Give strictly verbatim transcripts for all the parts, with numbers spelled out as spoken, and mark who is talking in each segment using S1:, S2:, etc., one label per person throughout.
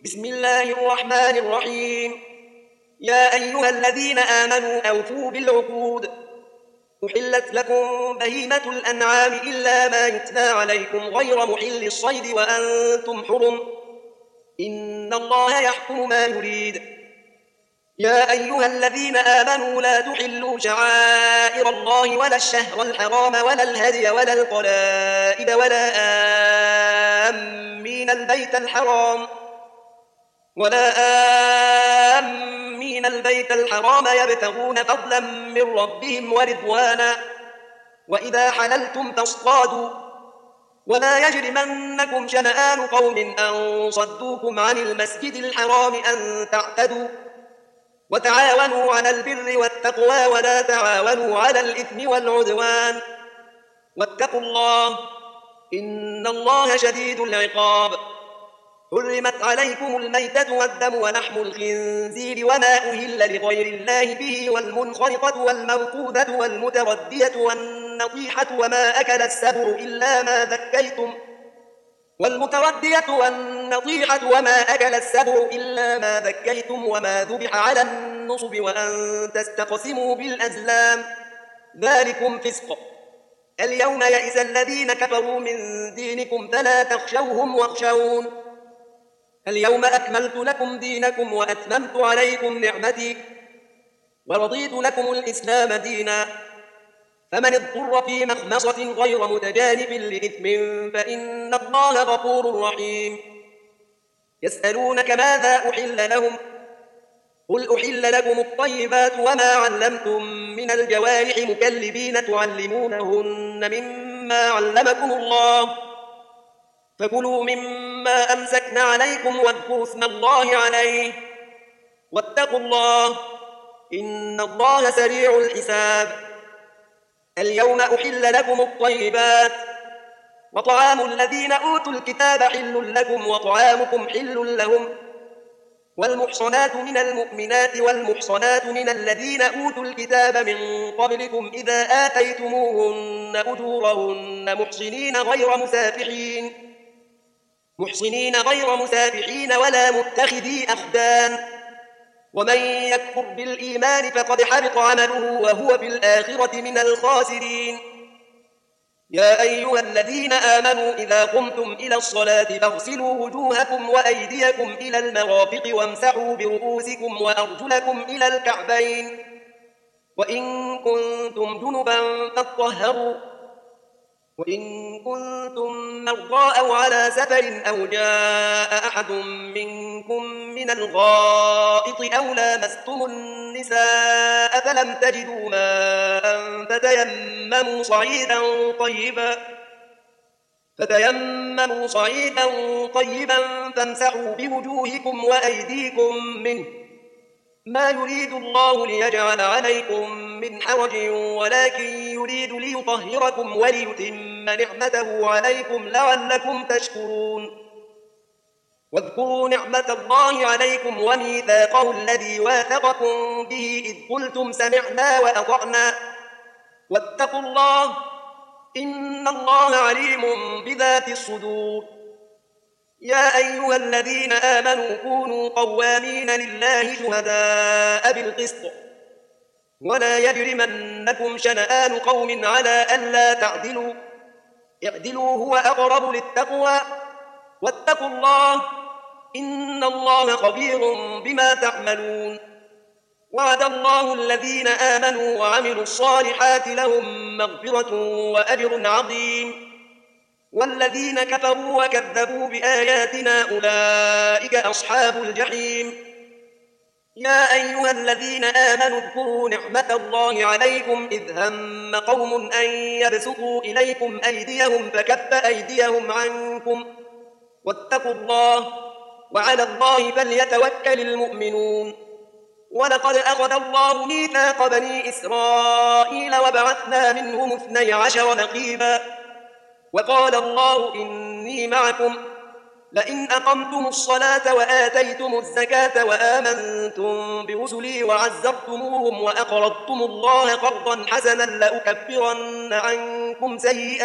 S1: بسم الله الرحمن الرحيم. يا أيها الذين آمنوا أوفوا بالعقود. أحلت لكم بهيمة الأنعام إلا ما يتلى عليكم غير محل الصيد وأنتم حرم، إن الله يحكم ما يريد. يا أيها الذين آمنوا لا تحلوا شعائر الله ولا الشهر الحرام ولا الهدي ولا القلائد ولا آمين البيت الحرام ولا آمين البيت الحرام يبتغون فضلا من ربهم ورضوانا، وإذا حللتم فاصطادوا، ولا يجرمنكم شنآن قوم أن صدوكم عن المسجد الحرام أن تعتدوا، وتعاونوا على البر والتقوى ولا تعاونوا على الإثم والعدوان، واتقوا الله إن الله شديد العقاب. حرمت عليكم الميتة والدم ولحم الخنزير وما أهل لغير الله به والمنخنقة والموقوذة والمتردية والنطيحة وما أكل السبع إلا ما ذكيتم والمتردية والنطيحة وما أكل السبع إلا ما ذكيتم وما ذبح على النصب وأن تستقسموا بالأزلام، ذلكم فسق. اليوم يئس الذين كفروا من دينكم فلا تخشوهم واخشون. اليوم أكملت لكم دينكم وأتممت عليكم نعمتي ورضيت لكم الإسلام دينا، فمن اضطر في مخمصة غير متجانف لإثم فإن الله غفور رحيم. يسألونك ماذا أحل لهم، قل أحل لكم الطيبات وما علمتم من الجوارح مكلبين تعلمونهن مما علمكم الله، فكلوا مما أمسكن عليكم واذكروا اسم الله عليه، واتقوا الله إن الله سريع الحساب. اليوم أحل لكم الطيبات، وطعام الذين أوتوا الكتاب حل لكم وطعامكم حل لهم، والمحصنات من المؤمنات والمحصنات من الذين أوتوا الكتاب من قبلكم إذا آتيتموهن أجورهن محصنين غير مسافحين محصنين غير مسافحين ولا متخذي أخدان، ومن يكفر بالإيمان فقد حبط عمله وهو في الآخرة من الخاسرين. يا أيها الذين آمنوا إذا قمتم إلى الصلاة فاغسلوا وجوهكم وأيديكم إلى المرافق وامسحوا برؤوسكم وأرجلكم إلى الكعبين، وإن كنتم جنبا فاطهروا، وإن كنتم مرضى أو على سفر أو جاء أحد منكم من الغائط أو لامستم النساء فلم تجدوا ماء فتيمموا صعيدا طيبا فتيمموا صعيدا طيبا فامسحوا بوجوهكم وأيديكم منه، ما يريد الله ليجعل عليكم من حرج ولكن يريد ليطهركم وليتم نعمته عليكم لعلكم تشكرون. واذكروا نعمة الله عليكم وميثاقه الذي واثقكم به إذ قلتم سمعنا وأطعنا، واتقوا الله إن الله عليم بذات الصدور. يا أيها الذين آمنوا كونوا قوامين لله شهداء بالقسط، ولا يجرمنكم شنآن قوم على ألا تعدلوا، اعدلوا هو أقرب للتقوى، واتقوا الله إن الله خبير بما تعملون. وعد الله الذين آمنوا وعملوا الصالحات لهم مغفرة وأجر عظيم، والذين كفروا وكذبوا بآياتنا أولئك أصحاب الجحيم. يا أيها الذين آمنوا اذكروا نعمة الله عليكم إذ هم قوم أن يبسطوا إليكم أيديهم فكف أيديهم عنكم، واتقوا الله وعلى الله فليتوكل المؤمنون. ولقد أخذ الله ميثاق بني إسرائيل وبعثنا منهم اثني عشر نقيبا، وقال الله إني معكم لئن أقمتم الصلاة وآتيتم الزكاة وآمنتم برسلي وعزرتموهم وأقرضتم الله قرضا حسنا لأكفرن عنكم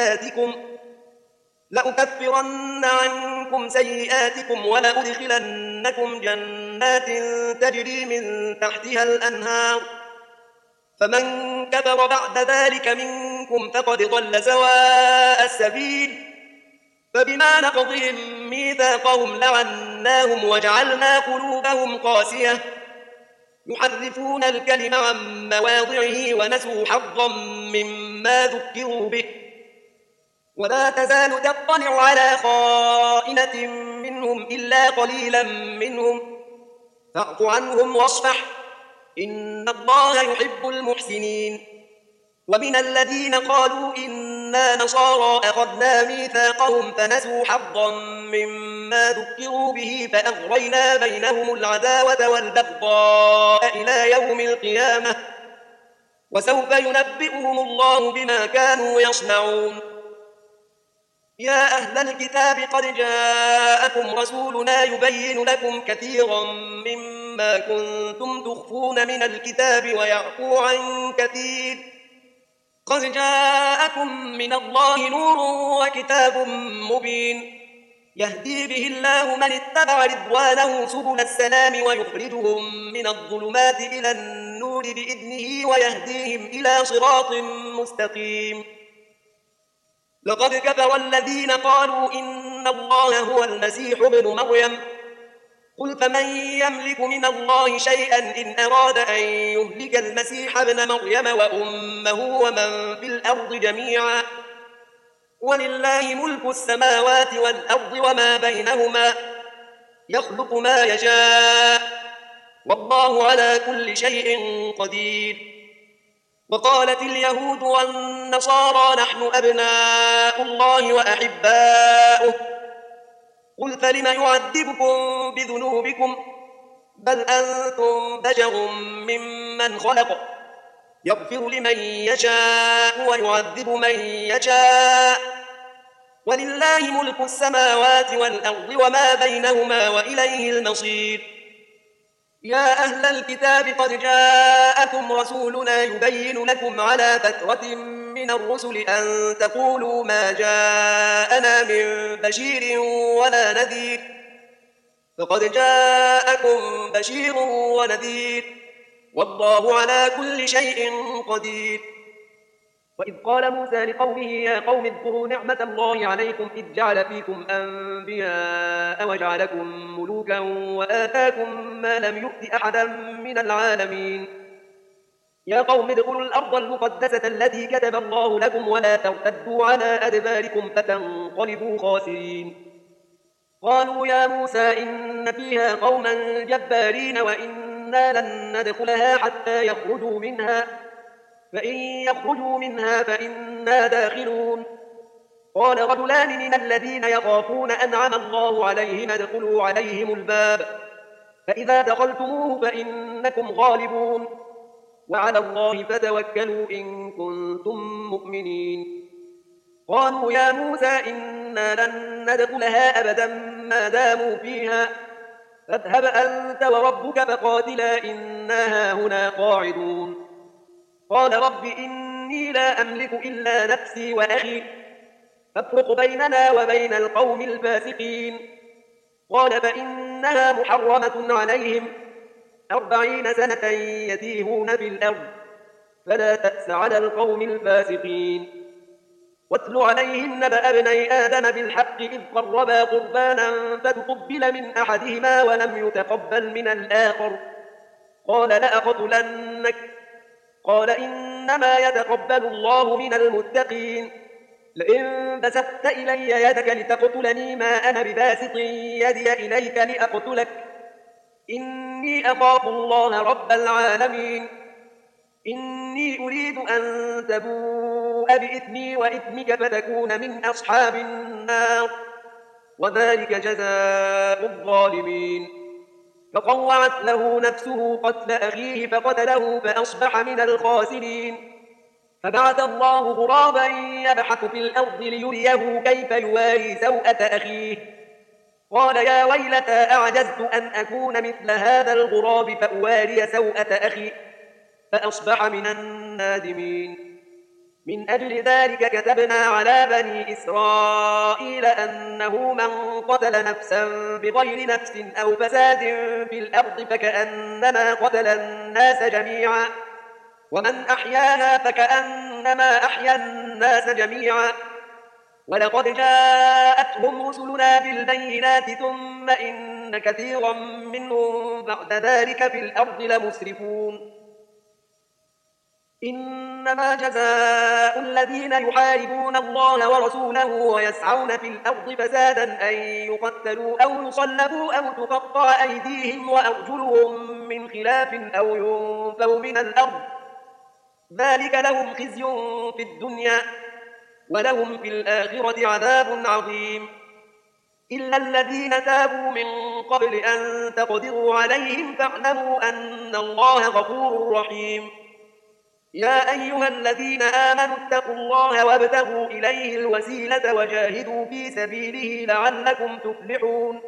S1: سيئاتكم لأكفرن عنكم سيئاتكم ولأدخلن لأدخلنكم جنات تجري من تحتها الأنهار، فمن كفر بعد ذلك منكم فقد ضل سواء السبيل. فبما نقضهم ميثاقهم لعناهم وجعلنا قلوبهم قاسية يحرفون الكلم عن مواضعه ونسوا حظا مما ذكروا به، ولا تزال تطلع على خائنة منهم إلا قليلا منهم، فاعف عنهم واصفح إن الله يحب المحسنين. ومن الذين قالوا إنا نصارى أخذنا ميثاقهم فنسوا حظا مما ذكروا به فأغرينا بينهم العداوة والبغضاء إلى يوم القيامة، وسوف ينبئهم الله بما كانوا يصنعون. يا أهل الكتاب قد جاءكم رسولنا يبين لكم كثيرا مما كنتم تخفون من الكتاب ويعفو عن كثير، قد جاءكم من الله نور وكتاب مبين يهدي به الله من اتبع رضوانه سبل السلام ويخرجهم من الظلمات إلى النور بإذنه ويهديهم إلى صراط مستقيم. لقد كفر الذين قالوا إن الله هو المسيح ابن مريم، قل فمن يملك من الله شيئا إن أراد أن يهلك المسيح ابن مريم وأمه ومن في الأرض جميعا، ولله ملك السماوات والأرض وما بينهما يخلق ما يشاء والله على كل شيء قدير. وقالت اليهود والنصارى نحن أبناء الله وأحباؤه، قل فلم يعذبكم بذنوبكم بل أنتم بشر ممن خلق يغفر لمن يشاء ويعذب من يشاء، ولله ملك السماوات والأرض وما بينهما وإليه المصير. يا أهل الكتاب قد جاءكم رسولنا يبين لكم على فترة من الرسل أن تقولوا ما جاءنا من بشير ولا نذير، فقد جاءكم بشير ونذير والله على كل شيء قدير. وإذ قال موسى لقومه يا قوم اذكروا نعمة الله عليكم إذ جعل فيكم أنبياء وجعلكم ملوكا وآتاكم ما لم يؤت أحدا من العالمين. يا قوم ادخلوا الأرض المقدسة التي كتب الله لكم ولا ترتدوا على أدباركم فتنقلبوا خاسرين. قالوا يا موسى إن فيها قوما جبارين وإنا لن ندخلها حتى يخرجوا منها، فإن يخرجوا منها فإنا داخلون. قال رجلان من الذين يخافون أنعم الله عليهم ادخلوا عليهم الباب فإذا دخلتموه فإنكم غالبون وعلى الله فتوكلوا إن كنتم مؤمنين. قالوا يا موسى إنا لن ندخلها أبدا ما داموا فيها فاذهب أنت وربك فقاتلا إنا هاهنا قاعدون. قال رب إني لا أملك إلا نفسي وأخي فافرق بيننا وبين القوم الفاسقين. قال فإنها محرمة عليهم أربعين سنة يتيهون في الأرض فلا تأس على القوم الفاسقين. واتل عليهم نبأ ابني آدم بالحق إذ قربا قربانا فتقبل من أحدهما ولم يتقبل من الآخر قال لأقتلنك قال إنما يتقبل الله من المتقين. لئن بسطت إلي يدك لتقتلني ما أنا بباسط يدي إليك لأقتلك إني أخاف الله رب العالمين. إني أريد أن تبوء بإثمي وإثمك فتكون من أصحاب النار وذلك جزاء الظالمين. فطوعت له نفسه قتل أخيه فقتله فأصبح من الخاسرين. فبعث الله غرابا يبحث في الأرض ليريه كيف يواري سوءة أخيه قال يا ويلتى أعجزت أن أكون مثل هذا الغراب فأواري سوءة أخي فأصبح من النادمين. من أجل ذلك كتبنا على بني إسرائيل أنه من قتل نفسا بغير نفس أو فساد في الأرض فكأنما قتل الناس جميعا، ومن أحياها فكأنما أحيا الناس جميعا. ولقد جاءتهم رسلنا بالبينات ثم إن كثيرا منهم بعد ذلك في الأرض لمسرفون. إنما جزاء الذين يحاربون الله ورسوله ويسعون في الأرض فسادا أن يقتلوا أو يصلبوا أو تقطع أيديهم وأرجلهم من خلاف أو ينفوا من الأرض، ذلك لهم خزي في الدنيا ولهم في الآخرة عذاب عظيم. إلا الذين تابوا من قبل أن تقدروا عليهم فاعلموا أن الله غفور رحيم. يا أيها الذين آمنوا اتقوا الله وابتغوا إليه الوسيلة وجاهدوا في سبيله لعلكم تفلحون.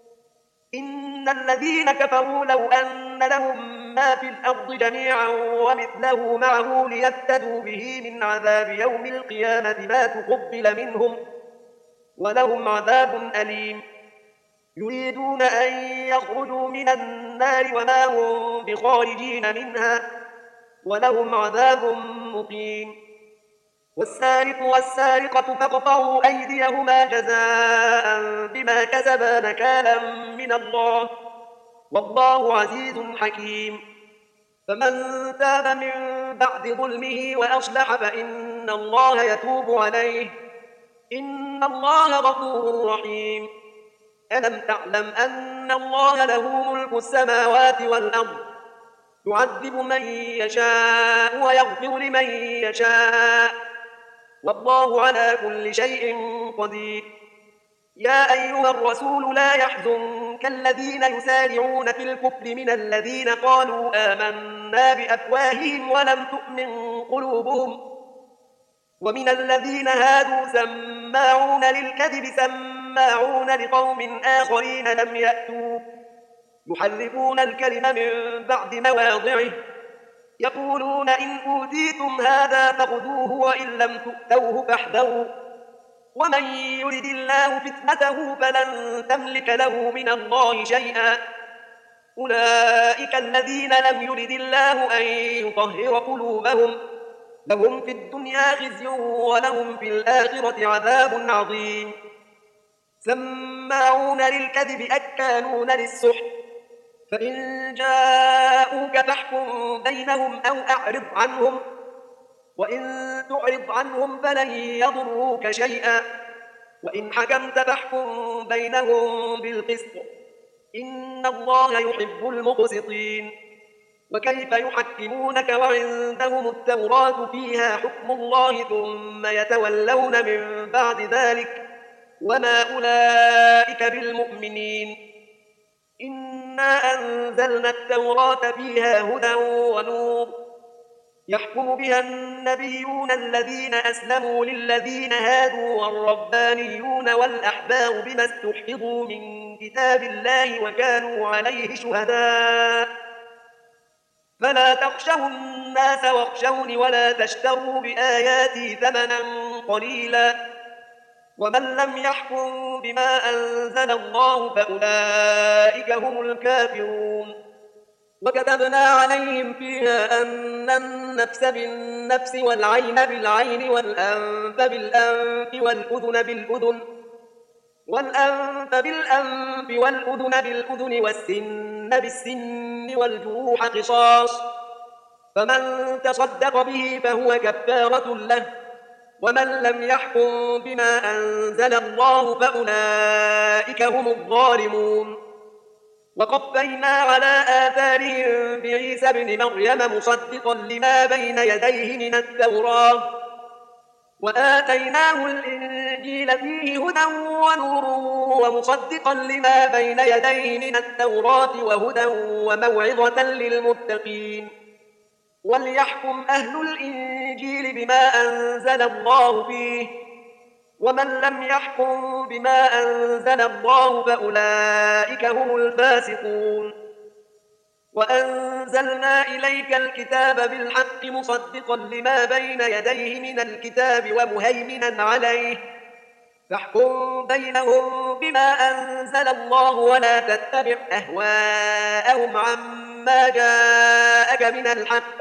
S1: إن الذين كفروا لو أن لهم ما في الأرض جميعا ومثله معه ليفتدوا به من عذاب يوم القيامة ما تقبل منهم ولهم عذاب أليم. يريدون أن يخرجوا من النار وما هم بخارجين منها ولهم عذاب مقيم. والسارق والسارقة فاقطعوا أيديهما جزاء بما كسبا نكالا من الله والله عزيز حكيم. فمن تاب من بعد ظلمه وأصلح فإن الله يتوب عليه إن الله غفور رحيم. ألم تعلم أن الله له ملك السماوات والأرض يعذب من يشاء ويغفر لمن يشاء والله على كل شيء قدير. يا أيها الرسول لا يحزنك الذين يسارعون في الكفر من الذين قالوا آمنا بأفواههم ولم تؤمن قلوبهم، ومن الذين هادوا سماعون للكذب سماعون لقوم آخرين لم يأتوا يحرفون الكلم من بعد مواضعه يقولون إن أوتيتم هذا فخذوه وإن لم تؤتوه فاحذروا ومن يرد الله فتنته فلن تملك له من الله شيئا. أولئك الذين لم يرد الله أن يطهر قلوبهم لهم في الدنيا خزي ولهم في الآخرة عذاب عظيم. سماعون للكذب أكالون للسحت فإن جاءوك فاحكم بينهم أو أعرض عنهم وإن تعرض عنهم فلن يضروك شيئا وإن حكمت فاحكم بينهم بالقسط إن الله يحب المقسطين. وكيف يحكمونك وعندهم التوراة فيها حكم الله ثم يتولون من بعد ذلك وما أولئك بالمؤمنين. إنا أنزلنا التوراة فيها هدى ونور يحكم بها النبيون الذين أسلموا للذين هادوا والربانيون والأحبار بما استحفظوا من كتاب الله وكانوا عليه شهداء فلا تخشوا الناس واخشوني ولا تشتروا بآياتي ثمنا قليلا ومن لم يحكم بما أنزل الله فأولئك هم الكافرون. وكتبنا عليهم فيها أن النفس بالنفس والعين بالعين والأنف بالأنف والأذن بالأذن والأنف بالأنف والأذن بالأذن والسن بالسن والجروح قصاص فمن تصدق به فهو كفارة له ومن لم يحكم بما أنزل الله فأولئك هم الظالمون. وقفينا على آثارهم بعيسى ابن مريم مصدقا لما بين يديه من التوراة وآتيناه الإنجيل فيه هدى ونور ومصدقا لما بين يديه من التوراة وهدى وموعظة للمتقين. وليحكم أهل الإنجيل بما أنزل الله فيه ومن لم يحكم بما أنزل الله فأولئك هم الفاسقون. وأنزلنا إليك الكتاب بالحق مصدقا لما بين يديه من الكتاب ومهيمنا عليه فاحكم بينهم بما أنزل الله ولا تتبع أهواءهم عما جاءك من الحق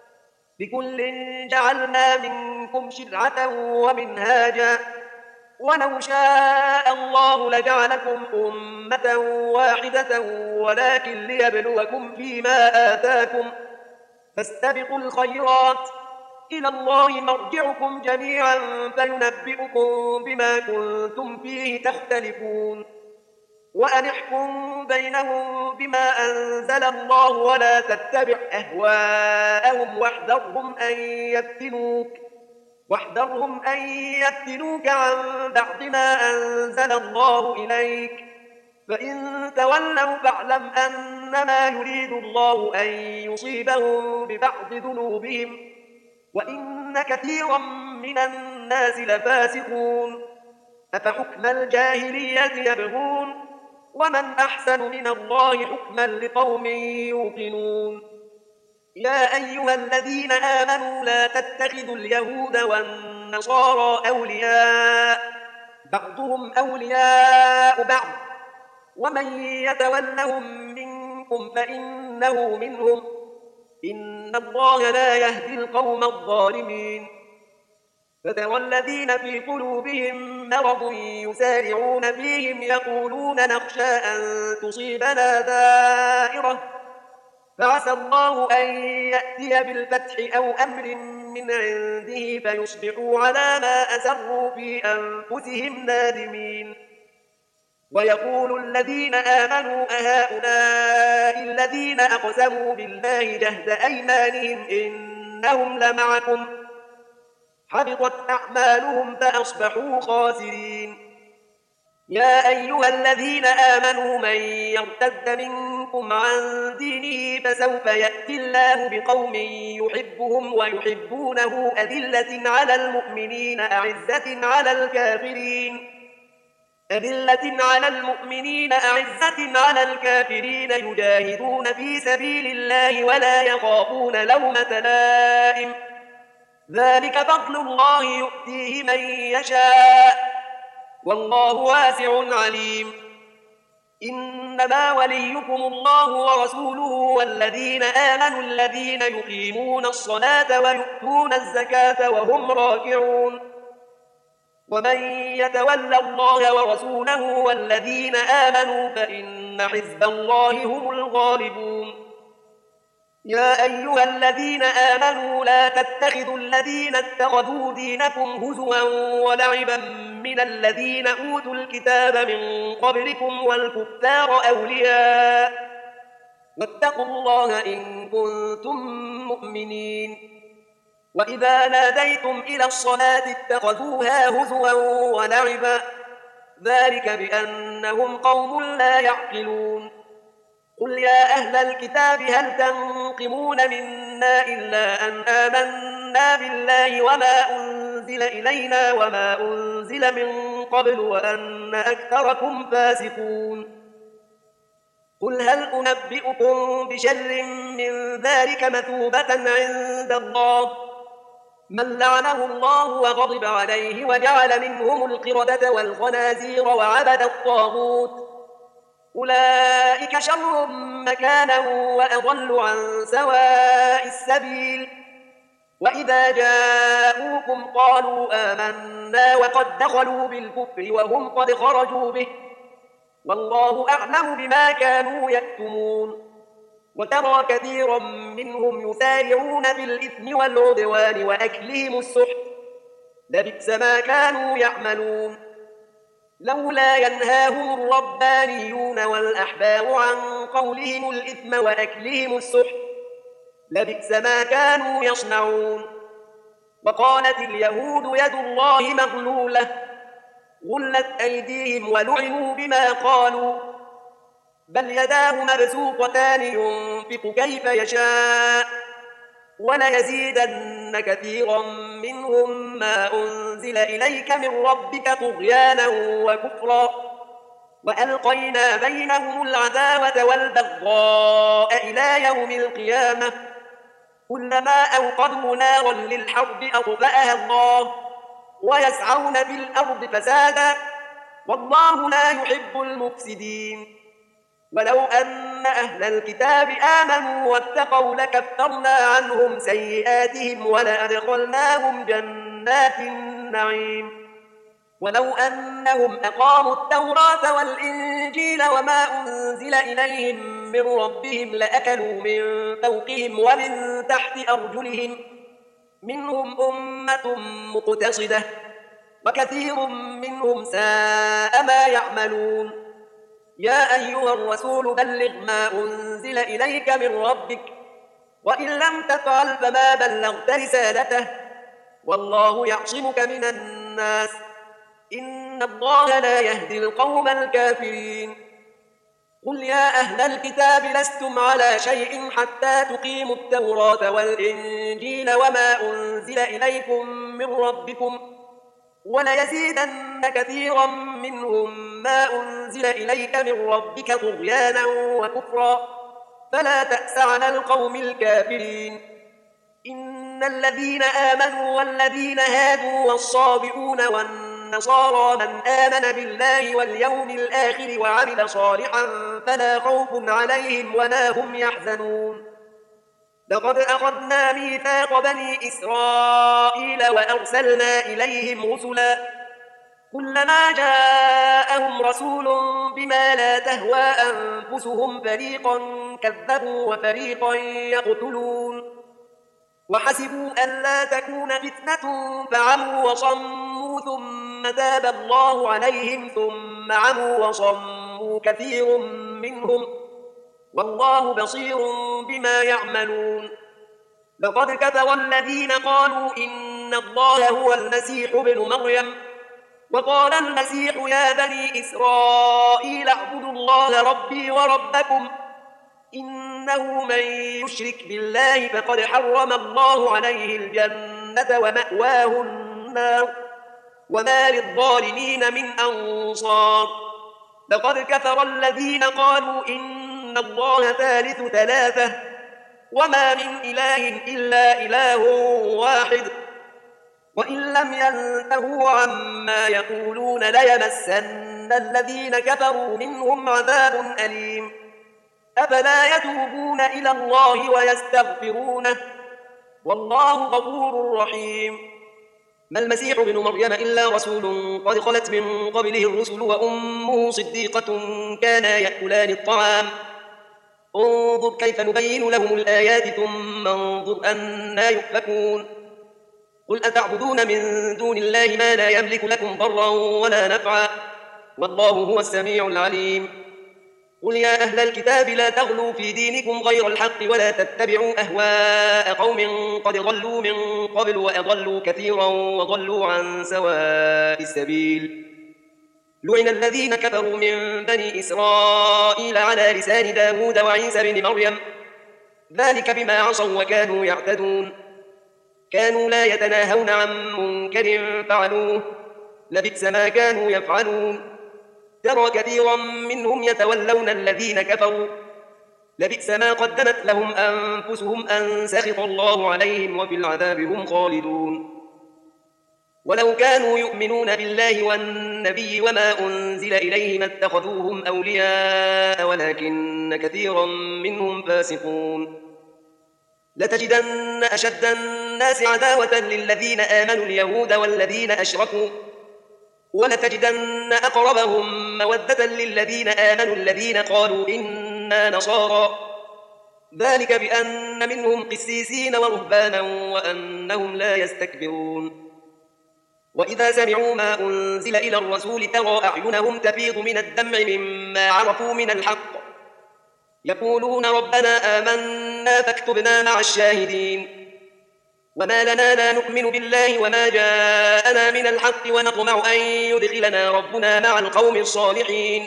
S1: لكل جعلنا منكم شرعة ومنهاجا ولو شاء الله لجعلكم أمة واحدة ولكن ليبلوكم فيما آتاكم فاستبقوا الخيرات إلى الله مرجعكم جميعا فينبئكم بما كنتم فيه تختلفون وأن احكم بينهم بما أنزل الله ولا تتبع أهواءهم واحذرهم أن يفتنوك واحذرهم أن يفتنوك عن بعض ما أنزل الله إليك فإن تولوا فاعلم أنما يريد الله أن يصيبهم ببعض ذنوبهم وإن كثيرا من الناس لفاسقون أفحكم الجاهلية يبغون ومن أحسن من الله حكما لقوم يوقنون يا أيها الذين آمنوا لا تتخذوا اليهود والنصارى أولياء بعضهم أولياء بعض ومن يتولهم منكم فإنه منهم إن الله لا يهدي القوم الظالمين فترى الذين في قلوبهم مرض يسارعون فيهم يقولون نخشى أن تصيبنا دائرة فعسى الله أن يأتي بالفتح أو أمر من عنده فيصبحوا على ما أسروا في أنفسهم نادمين ويقول الذين آمنوا أهؤلاء الذين أقسموا بالله جهد أيمانهم إنهم لمعكم حبطت أعمالهم فأصبحوا خاسرين يا أيها الذين آمنوا من يرتد منكم عن دينه فسوف يأتي الله بقوم يحبهم ويحبونه أذلة على المؤمنين أعزة على الكافرين أذلة على المؤمنين أعزة على الكافرين يجاهدون في سبيل الله ولا يخافون لومة لائم ذلك فضل الله يؤتيه من يشاء والله واسع عليم إنما وليكم الله ورسوله والذين آمنوا الذين يقيمون الصلاة ويؤتون الزكاة وهم راكعون ومن يتول الله ورسوله والذين آمنوا فإن حزب الله هم الغالبون يا أيها الذين آمنوا لا تتخذوا الذين اتخذوا دينكم هزوا ولعبا من الذين أوتوا الكتاب من قبلكم والكفار أولياء واتقوا الله إن كنتم مؤمنين وإذا ناديتم إلى الصلاة اتخذوها هزوا ولعبا ذلك بأنهم قوم لا يعقلون قل يا أهل الكتاب هل تنقمون منا إلا أن آمنا بالله وما أنزل إلينا وما أنزل من قبل وأن أكثركم فاسقون قل هل أنبئكم بشر من ذلك مثوبة عند الله من لعنه الله وغضب عليه وجعل منهم القردة والخنازير وعبد الطاغوت أولئك شر مكانا وأضل عن سواء السبيل وإذا جاءوكم قالوا آمنا وقد دخلوا بالكفر وهم قد خرجوا به والله أعلم بما كانوا يكتمون وترى كثيرا منهم يسارعون في الإثم والعدوان وأكلهم السحت لبئس ما كانوا يعملون لولا ينهاهم الربانيون والأحبار عن قولهم الإثم وأكلهم السحت لبئس ما كانوا يصنعون وقالت اليهود يد الله مغلولة غلت أيديهم ولعنوا بما قالوا بل يداه مبسوطتان ينفق كيف يشاء وليزيدن كثيرا منهم ما أنزل إليك من ربك طغيانا وكفرا وألقينا بينهم العداوة والبغضاء إلى يوم القيامة كلما أوقدوا نارا للحرب أطفأها الله ويسعون في الأرض فسادا والله لا يحب المفسدين. ولو أن أهل الكتاب آمنوا واتقوا لكفرنا عنهم سيئاتهم ولأدخلناهم جنات النعيم. ولو أنهم أقاموا التوراة والإنجيل وما أنزل إليهم من ربهم لأكلوا من فوقهم ومن تحت أرجلهم منهم أمة مقتصدة وكثير منهم ساء ما يعملون. يا أيها الرسول بلغ ما أنزل إليك من ربك وإن لم تفعل فما بلغت رسالته والله يعصمك من الناس إن الله لا يهدي القوم الكافرين. قل يا أهل الكتاب لستم على شيء حتى تقيموا التوراة والإنجيل وما أنزل إليكم من ربكم وليزيدن كثيرا منهم ما أنزل إليك من ربك طغيانا وكفرا فلا تأس على القوم الكافرين. إن الذين آمنوا والذين هادوا والصابئون والنصارى من آمن بالله واليوم الآخر وعمل صالحا فلا خوف عليهم ولا هم يحزنون. لقد أخذنا ميثاق بني إسرائيل وأرسلنا إليهم رسلا كلما جاءهم رسول بما لا تهوى أنفسهم فريقا كذبوا وفريقا يقتلون وحسبوا ألا تكون فتنة فعموا وصموا ثم تاب الله عليهم ثم عموا وصموا كثير منهم والله بصير بما يعملون. لقد كفر الذين قالوا إن الله هو المسيح ابن مريم وقال المسيح يا بني إسرائيل اعبدوا الله ربي وربكم إنه من يشرك بالله فقد حرم الله عليه الجنة ومأواه النار وما للظالمين من أنصار. لقد كفر الذين قالوا إن الله ثالث ثلاثة وما من إله إلا إله واحد وإن لم ينتهوا عما يقولون ليمسن الذين كفروا منهم عذاب أليم. أفلا يتوبون إلى الله ويستغفرونه والله غفور رحيم. ما المسيح ابن مريم إلا رسول قد خلت من قبله الرسل وأمه صديقة كانا يأكلان الطعام انظر كيف نبين لهم الآيات ثم انظر أنا يؤفكون. قل أتعبدون من دون الله ما لا يملك لكم ضرا ولا نفعا والله هو السميع العليم. قل يا أهل الكتاب لا تغلوا في دينكم غير الحق ولا تتبعوا أهواء قوم قد ضلوا من قبل وأضلوا كثيرا وضلوا عن سواء السبيل. لعن الذين كفروا من بني إسرائيل على لسان داود وعيسى بن مريم ذلك بما عصوا وكانوا يعتدون كانوا لا يتناهون عن منكر فعلوه لبئس ما كانوا يفعلون. ترى كثيرا منهم يتولون الذين كفروا لبئس ما قدمت لهم أنفسهم أن سخط الله عليهم وفي العذاب هم خالدون. ولو كانوا يؤمنون بالله والنبي وما أنزل إليه ما اتخذوهم أولياء ولكن كثيرا منهم فاسقون. لتجدن أشد الناس عداوة للذين آمنوا اليهود والذين أشركوا ولتجدن أقربهم مودة للذين آمنوا الذين قالوا إنا نصارى ذلك بأن منهم قسيسين ورهبانا وأنهم لا يستكبرون. وإذا سمعوا ما أنزل إلى الرسول ترى أعينهم تفيض من الدمع مما عرفوا من الحق يقولون ربنا آمنا فاكتبنا مع الشاهدين. وما لنا لا نؤمن بالله وما جاءنا من الحق ونطمع أن يدخلنا ربنا مع القوم الصالحين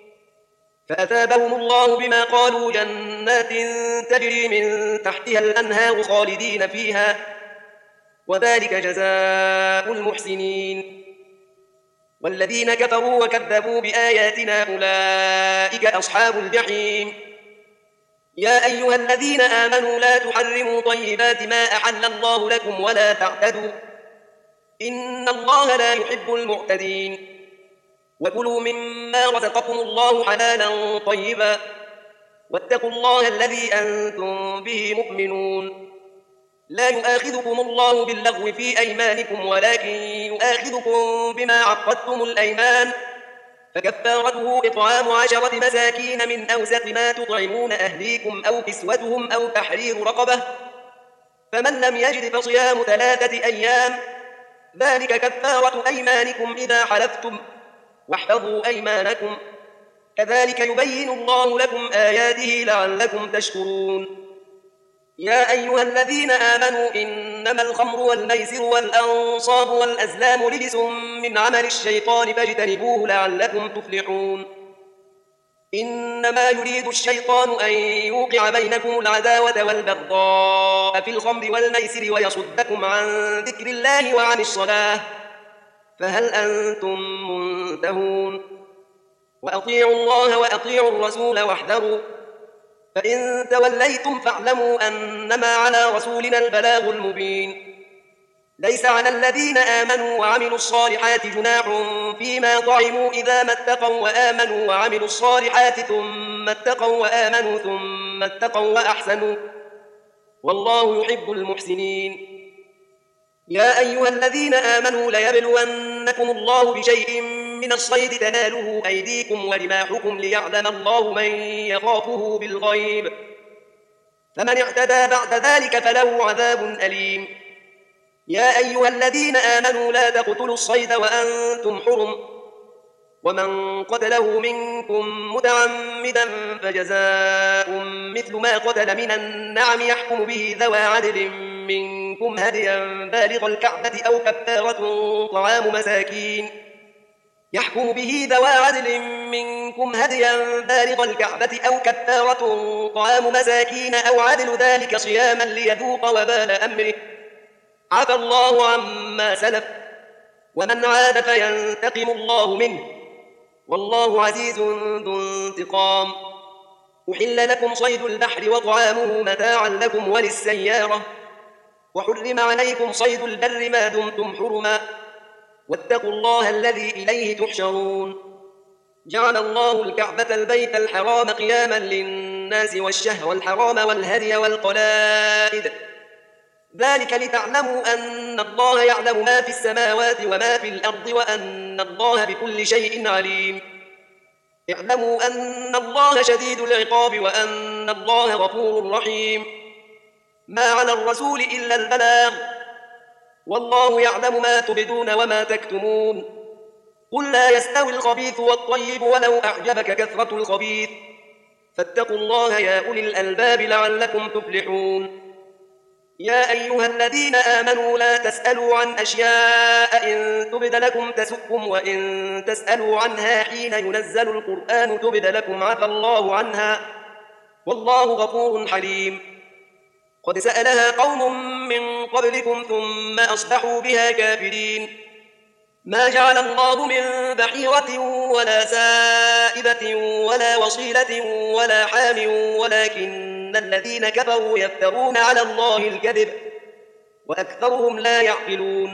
S1: فأثابهم الله بما قالوا جنات تجري من تحتها الأنهار خالدين فيها وذلك جزاء المحسنين. والذين كفروا وكذبوا بآياتنا أولئك أصحاب الجحيم. يا أيها الذين آمنوا لا تحرموا طيبات ما أحل الله لكم ولا تعتدوا إن الله لا يحب المعتدين. وكلوا مما رزقكم الله حلالا طيبا واتقوا الله الذي أنتم به مؤمنون. لا يؤاخذكم الله باللغو في أيمانكم ولكن يؤاخذكم بما عقدتم الأيمان فكفارته إطعام عشرة مساكين من أوسط ما تطعمون أهليكم أو كسوتهم أو تحرير رقبة فمن لم يجد فصيام ثلاثة أيام ذلك كفارة أيمانكم إذا حلفتم واحفظوا أيمانكم كذلك يبين الله لكم آياته لعلكم تشكرون. يا أيها الذين آمنوا إنما الخمر والميسر والأنصاب والأزلام رجس من عمل الشيطان فاجتنبوه لعلكم تفلحون. إنما يريد الشيطان أن يوقع بينكم العداوة والبغضاء في الخمر والميسر ويصدكم عن ذكر الله وعن الصلاة فهل أنتم منتهون؟ وأطيعوا الله وأطيعوا الرسول واحذروا فإن توليتم فاعلموا أنما على رسولنا البلاغ المبين. ليس على الذين آمنوا وعملوا الصالحات جناح فيما طعموا إذا ما اتقوا وآمنوا وعملوا الصالحات ثم اتقوا وآمنوا ثم اتقوا وأحسنوا والله يحب المحسنين. يا أيها الذين آمنوا ليبلونكم الله بشيء من الصيد تناله أيديكم ورماحكم ليعلم الله من يخافه بالغيب فمن اعتدى بعد ذلك فله عذاب أليم. يا أيها الذين آمنوا لا تقتلوا الصيد وأنتم حرم ومن قتله منكم متعمدا فجزاء مثل ما قتل من النعم يحكم به ذوى عدل منكم هديا بالغ الكعبة أو كفارة طعام مساكين يحكم به ذوى عدل منكم هديا بالغ الكعبة أو كفارة طعام مساكين أو عدل ذلك صياما ليذوق وبال أمره عفى الله عما سلف ومن عاد فينتقم الله منه والله عزيز ذو انتقام. أحل لكم صيد البحر وطعامه متاعا لكم وللسيارة وحرم عليكم صيد البر ما دمتم حرما واتقوا الله الذي إليه تحشرون. جعل الله الكعبة البيت الحرام قياما للناس والشهر الحرام والهدي والقلائد ذلك لتعلموا أن الله يعلم ما في السماوات وما في الأرض وأن الله بكل شيء عليم. اعلموا أن الله شديد العقاب وأن الله غفور رحيم. ما على الرسول إلا البلاغ والله يعلم ما تبدون وما تكتمون. قل لا يستوي الخبيث والطيب ولو أعجبك كثرة الخبيث فاتقوا الله يا أولي الألباب لعلكم تفلحون. يا أيها الذين آمنوا لا تسألوا عن أشياء إن تبد لكم تسؤكم وإن تسألوا عنها حين ينزل القرآن تبد لكم عفى الله عنها والله غفور حليم. قد سألها قوم من قبلكم ثم أصبحوا بها كافرين. ما جعل الله من بحيرة ولا سائبة ولا وصيلة ولا حام ولكن الذين كفروا يفترون على الله الكذب وأكثرهم لا يعقلون.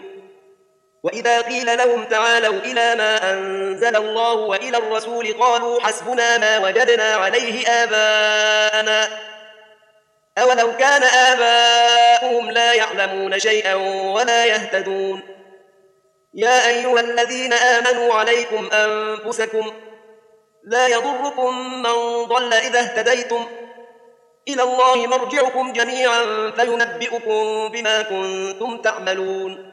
S1: وإذا قيل لهم تعالوا إلى ما أنزل الله وإلى الرسول قالوا حسبنا ما وجدنا عليه آباءنا أولو كان آباؤهم لا يعلمون شيئا ولا يهتدون. يا أيها الذين آمنوا عليكم أنفسكم لا يضركم من ضل إذا اهتديتم إلى الله مرجعكم جميعا فينبئكم بما كنتم تعملون.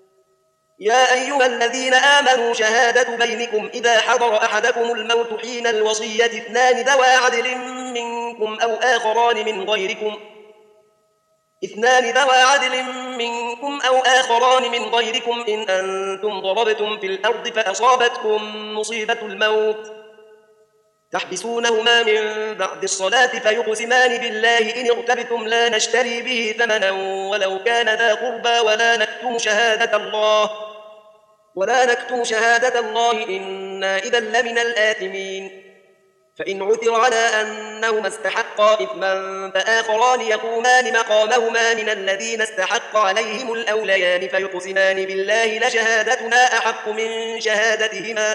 S1: يا أيها الذين آمنوا شهادة بينكم إذا حضر أحدكم الموت حين الوصية اثنان ذوى عدل منكم أو آخران من غيركم اثنان ذوى عدل منكم أو آخران من غيركم إن أنتم ضربتم في الأرض فأصابتكم مصيبة الموت تحبسونهما من بعد الصلاة فيقسمان بالله إن ارتبتم لا نشتري به ثمنا ولو كان ذا قربى ولا نكتم شهادة الله ولا نكتم شهادة الله إنا إذا لمن الآثمين. فإن عثر على أنهما استحقا إثما فآخران يقومان مقامهما من الذين استحق عليهم الأوليان فيقسمان بالله لشهادتنا أحق من شهادتهما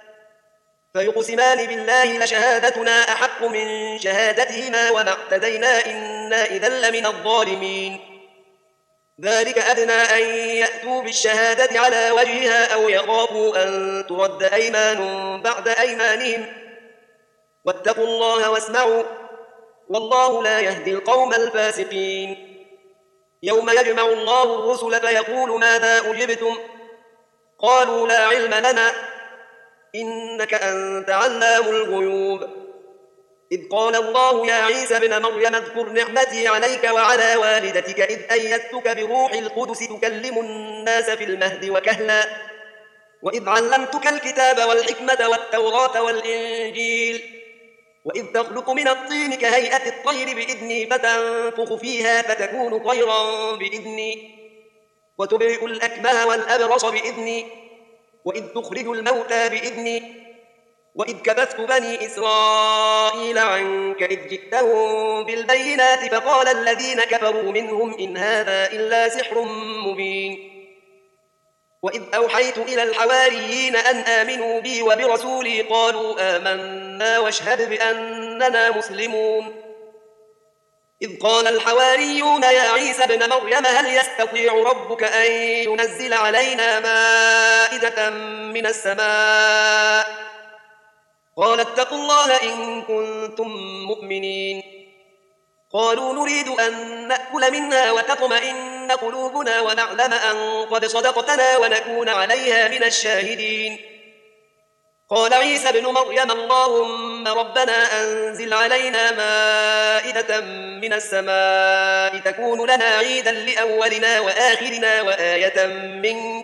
S1: فيقسمان بالله لشهادتنا أحق من شهادتهما وما اعتدينا إنا إذا لمن الظالمين. ذلك أدنى أن يأتوا بالشهادة على وجهها أو يخافوا أن ترد أيمان بعد أيمانهم واتقوا الله واسمعوا والله لا يهدي القوم الفاسقين. يوم يجمع الله الرسل فيقول ماذا أجبتم قالوا لا علم لنا إنك أنت علام الغيوب. إذ قال الله يا عيسى ابن مريم اذكر نعمتي عليك وعلى والدتك إذ أيدتك بروح القدس تكلم الناس في المهد وكهلا وإذ علمتك الكتاب والحكمة والتوراة والإنجيل وإذ تخلق من الطين كهيئة الطير بإذني فتنفخ فيها فتكون طيرا بإذني وتبرئ الأكمه والأبرص بإذني وإذ تخرج الموتى بإذني وإذ كبثت بني إسرائيل عنك إذ جئتهم بالبينات فقال الذين كفروا منهم إن هذا إلا سحر مبين. وإذ أوحيت إلى الحواريين أن آمنوا بي وبرسولي قالوا آمنا واشهد بأننا مسلمون. إذ قال الحواريون يا عيسى ابن مريم هل يستطيع ربك أن ينزل علينا مائدة من السماء قال اتقوا الله إن كنتم مؤمنين. قالوا نريد أن نأكل منها وتطمئن قلوبنا ونعلم أن قد صدقتنا ونكون عليها من الشاهدين. قال عيسى ابن مريم اللهم ربنا أنزل علينا مائدة من السماء تكون لنا عيدا لأولنا وآخرنا وآية منك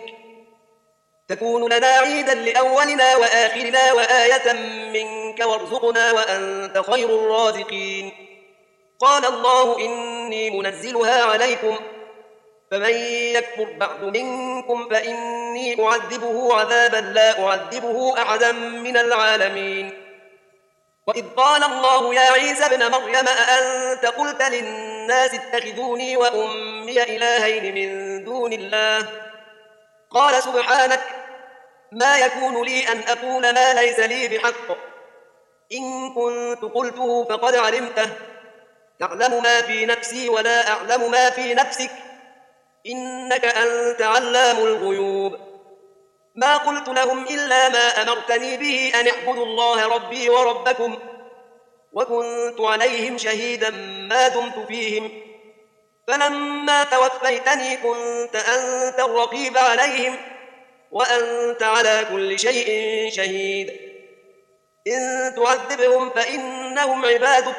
S1: تكون لنا عيدا لأولنا وآخرنا وآية منك وارزقنا وأنت خير الرازقين. قال الله إني منزلها عليكم فمن يكفر بعد منكم فإني أعذبه عذابا لا أعذبه أحدا من العالمين. وإذ قال الله يا عيسى ابن مريم أأنت قلت للناس اتخذوني وأمي إلهين من دون الله قال سبحانك ما يكون لي أن أقول ما ليس لي بحق إن كنت قلته فقد علمته تعلم ما في نفسي ولا أعلم ما في نفسك إنك أنت علام الغيوب. ما قلت لهم إلا ما أمرتني به أن اعبدوا الله ربي وربكم وكنت عليهم شهيدا ما دمت فيهم فلما توفيتني كنت أنت الرقيب عليهم وأنت على كل شيء شهيد. إن تعذبهم فإنهم عبادك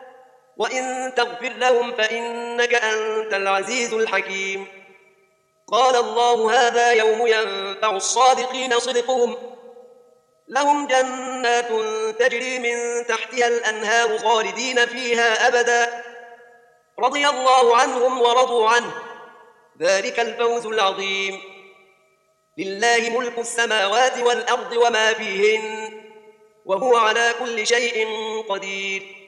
S1: وإن تغفر لهم فإنك أنت العزيز الحكيم. قال الله هذا يوم ينفع الصادقين صدقهم لهم جنات تجري من تحتها الأنهار خالدين فيها أبدا رضي الله عنهم ورضوا عنه ذلك الفوز العظيم. لله ملك السماوات والأرض وما فيهن وهو على كل شيء قدير.